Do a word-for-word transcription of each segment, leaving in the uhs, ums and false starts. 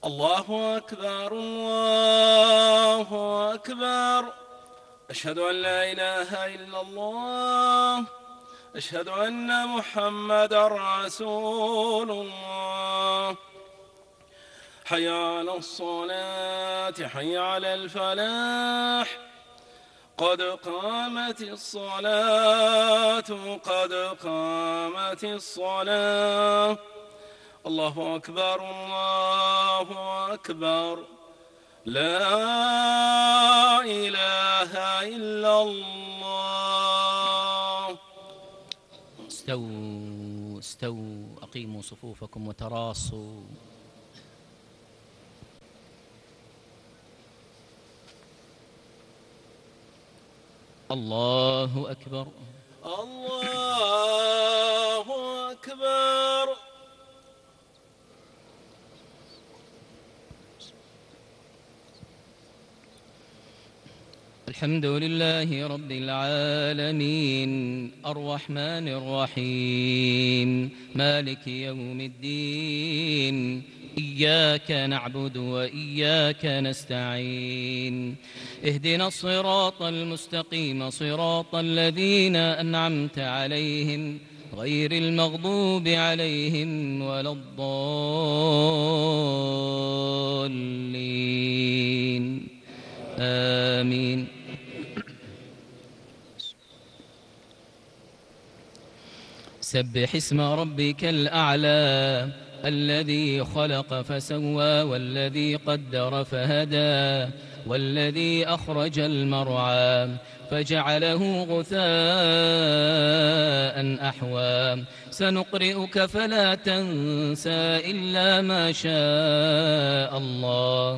الله أكبر الله أكبر. أشهد أن لا إله إلا الله. أشهد أن محمدا رسول الله. حي على الصلاة حي على الفلاح. قد قامت الصلاة قد قامت الصلاة. الله أكبر الله أكبر. لا إله إلا الله. استووا استووا أقيموا صفوفكم وتراصوا. الله أكبر الله أكبر. الحمد لله رب العالمين الرحمن الرحيم مالك يوم الدين. إياك نعبد وإياك نستعين. اهدنا الصراط المستقيم صراط الذين أنعمت عليهم غير المغضوب عليهم ولا الضالين آمين. سبح اسم ربك الأعلى الذي خلق فسوى والذي قدر فهدى والذي أخرج المرعى فجعله غثاء أحوى. سنقرئك فلا تنسى إلا ما شاء الله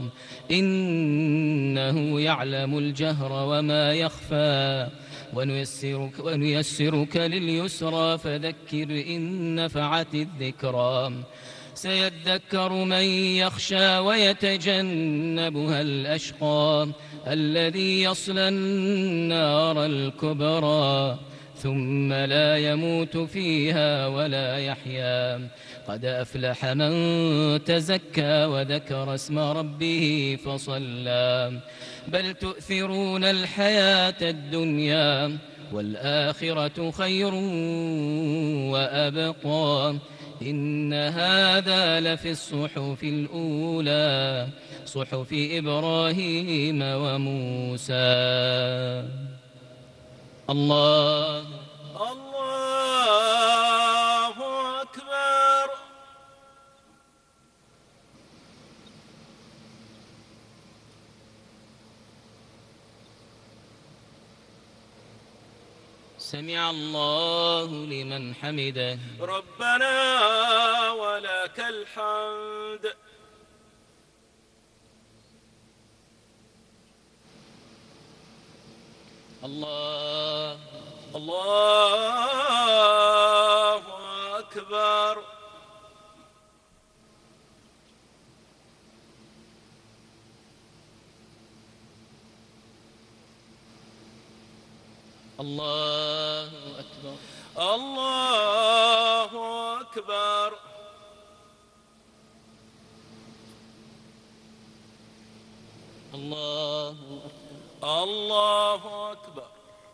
إنه يعلم الجهر وما يخفى. ونيسرك, ونيسرك لليسرى فذكر إن نفعت الذكرى. سيذكر من يخشى ويتجنبها الأشقى الذي يصلى النار الكبرى ثم لا يموت فيها ولا يحيا. قد أفلح من تزكى وذكر اسم ربه فصلى. بل تؤثرون الحياة الدنيا والآخرة خير وأبقى. إن هذا لفي الصحف الأولى صحف إبراهيم وموسى. الله الله أكبر. سمع الله لمن حمده. ربنا ولك الحمد. الله الله أكبر. الله أكبر. الله أكبر. الله الله أكبر.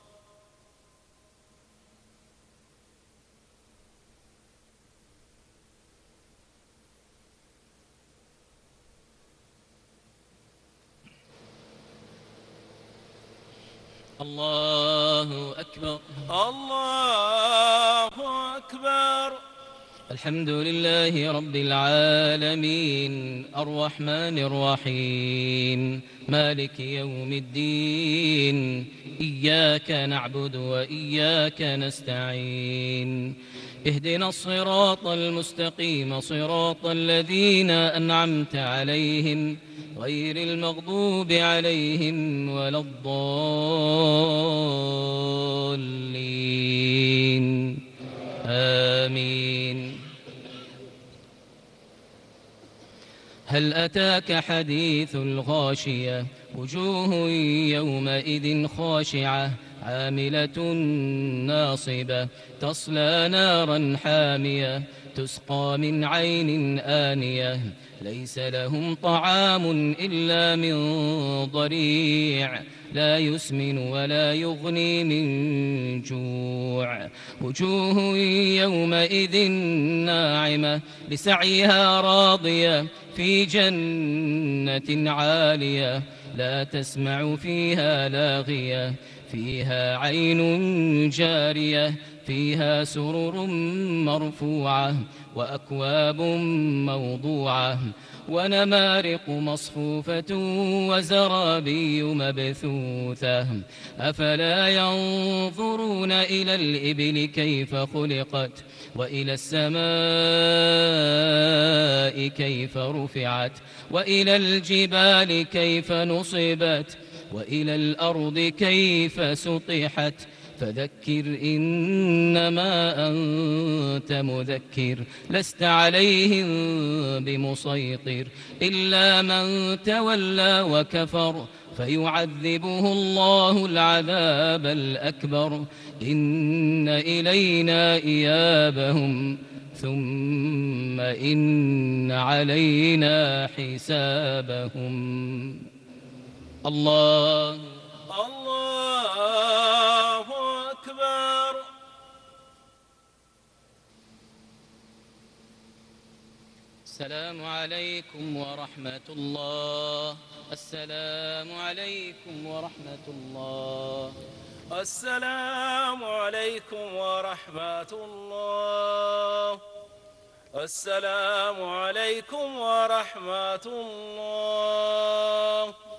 الله أكبر. الله أكبر. الحمد لله رب العالمين الرحمن الرحيم مالك يوم الدين. إياك نعبد وإياك نستعين. اهدنا الصراط المستقيم صراط الذين أنعمت عليهم غير المغضوب عليهم ولا الضالين آمين. هل أتاك حديث الغاشية وجوه يومئذ خاشعة عاملة ناصبة تصلى نارا حامية تسقى من عين آنية ليس لهم طعام إلا من ضريع لا يسمن ولا يغني من جوع وجوه يومئذ ناعمة لسعيها راضية في جنة عالية لا تسمع فيها لاغية فيها عين جارية فيها سرر مرفوعة وأكواب موضوعة ونمارق مصفوفة وزرابي مبثوثة أفلا ينظرون إلى الإبل كيف خلقت وإلى السماء كيف رفعت وإلى الجبال كيف نصبت وإلى الأرض كيف سطحت فذكر إنما أنت مذكر لست عليهم بمسيطر إلا من تولى وكفر فيعذبه الله العذاب الأكبر إن إلينا إيابهم ثم إن علينا حسابهم. الله الله أكبر. السلام عليكم ورحمة الله. السلام عليكم ورحمة الله. السلام عليكم ورحمة الله. السلام عليكم ورحمة الله.